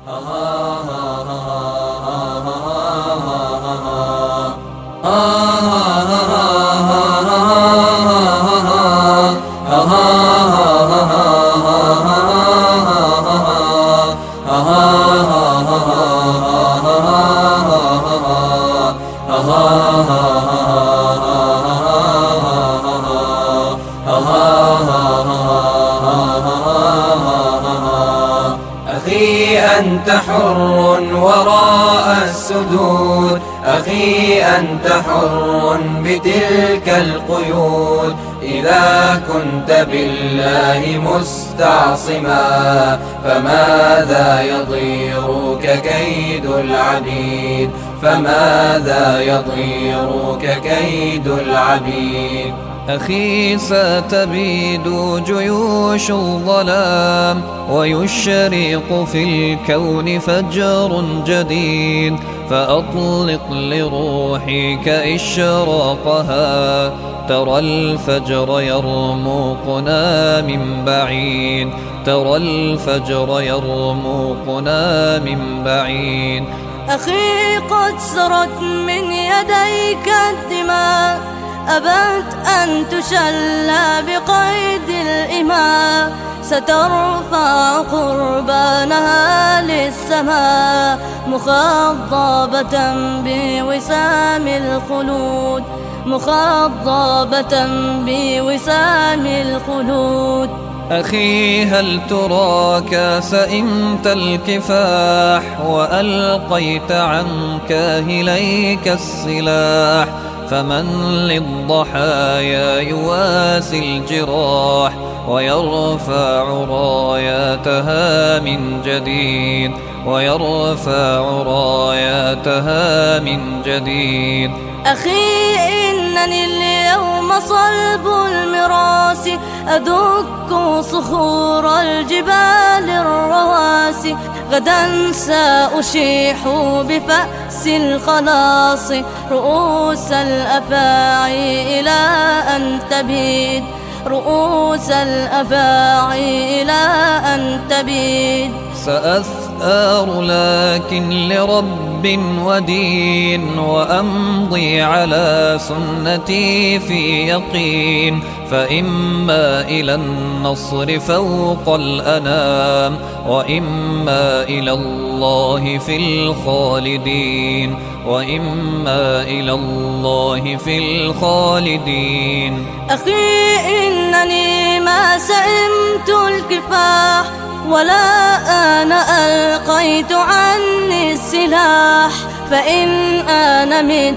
أخي أنت حر وراء السدود، أخي أنت حر بتلك القيود. إذا كنت بالله مستعصما فماذا يضيرك كيد العبيد، فماذا يضيرك كيد العبيد. أخي ستبيد جيوش الظلام ويشرق في الكون فجر جديد، فأطلق لروحك إشراقها. ترى الفجر يرموقنا من بعيد، ترى الفجر يرموقنا من بعيد. أخي قد سرت من يديك الدماء، أبت أن تشلى بقيد الإماء. سترفع قربانها للسماء مخضبة بوسام الخلود، مخضبة بوسام الخلود. أخي هل تراك سئمت الكفاح وألقيت عن كاهليك السلاح؟ فمن للضحايا يواسي الجراح ويرفع راياتها من جديد، ويرفع راياتها من جديد. أخي إنني اليوم صلب المراس، أدك صخور الجبال الرواسي. غدا سأشيح بفأس الخلاص رؤوس الأفاعي إلى أن تبيد، رؤوس الأفاعي إلى أن تبيد. سأثأر لكن لرب ودين، وأمضي على سنتي في يقين. فإما إلى النصر فوق الأنام، وإما إلى الله في الخالدين، وإما إلى الله في الخالدين. أخي إنني ما سئمت الكفاح، ولا أنا ألقيت عني السلاح. فإن أنا مت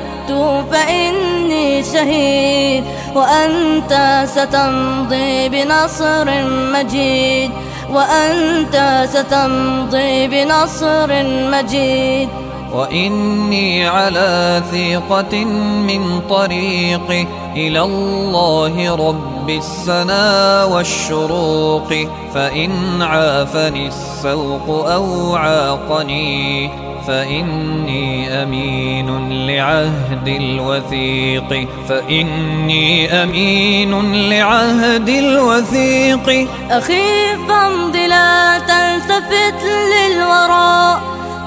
فإني شهيد، وأنت ستمضي بنصر مجيد، وأنت ستمضي بنصر مجيد. وإني على ثقة من طريقي إلى الله رب السنا والشروق. فإن عافني السوق أو عاقني فإني أمين لعهد الوثيق، فإني أمين لعهد الوثيق. أخي فامض لا تلتفت للوراء،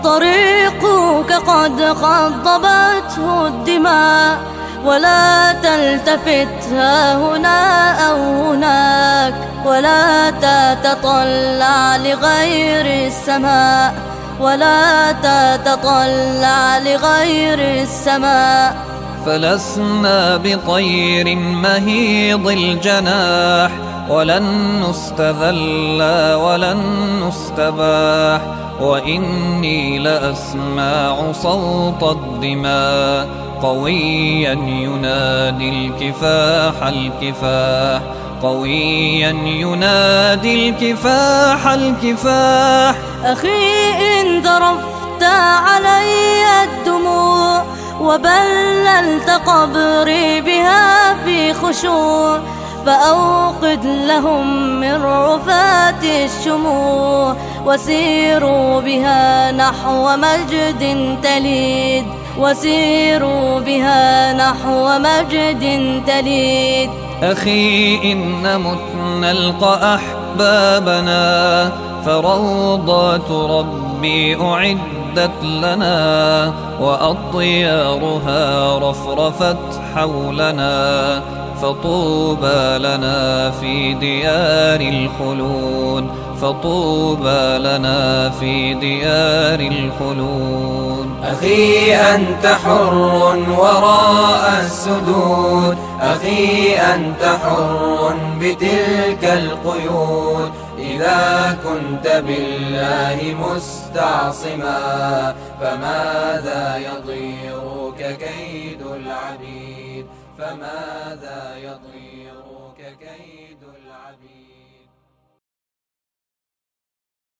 طريقك قد خضبته الدماء. ولا تلتفت ها هنا أو هناك، ولا تتطلع لغير السماء، ولا تتطلع لغير السماء. فلسنا بطير مهيض الجناح، ولن نستذل ولن نستباح. وإني لأسمع صوت الدماء قويا ينادي الكفاح الكفاح، قويا ينادي الكفاح الكفاح. أخي إن ذرفت علي الدموع وبللت قبري بها في خشوع، فأوقد لهم من رفات الشموع، وسيروا بها نحو مجد تليد، وسيروا بها نحو مجد تليد. أخي إن مت نلقى أحبابنا، فروضات ربي أعدت لنا، وأطيارها رفرفت حولنا، فطوبى لنا في ديار الخلود، فطوبى لنا في ديار الخلود. أخي أنت حر وراء السدود، أخي أنت حر بتلك القيود، إذا كنت بالله مستعصما، فماذا يضيرك كيد العبيد، فماذا يضيرك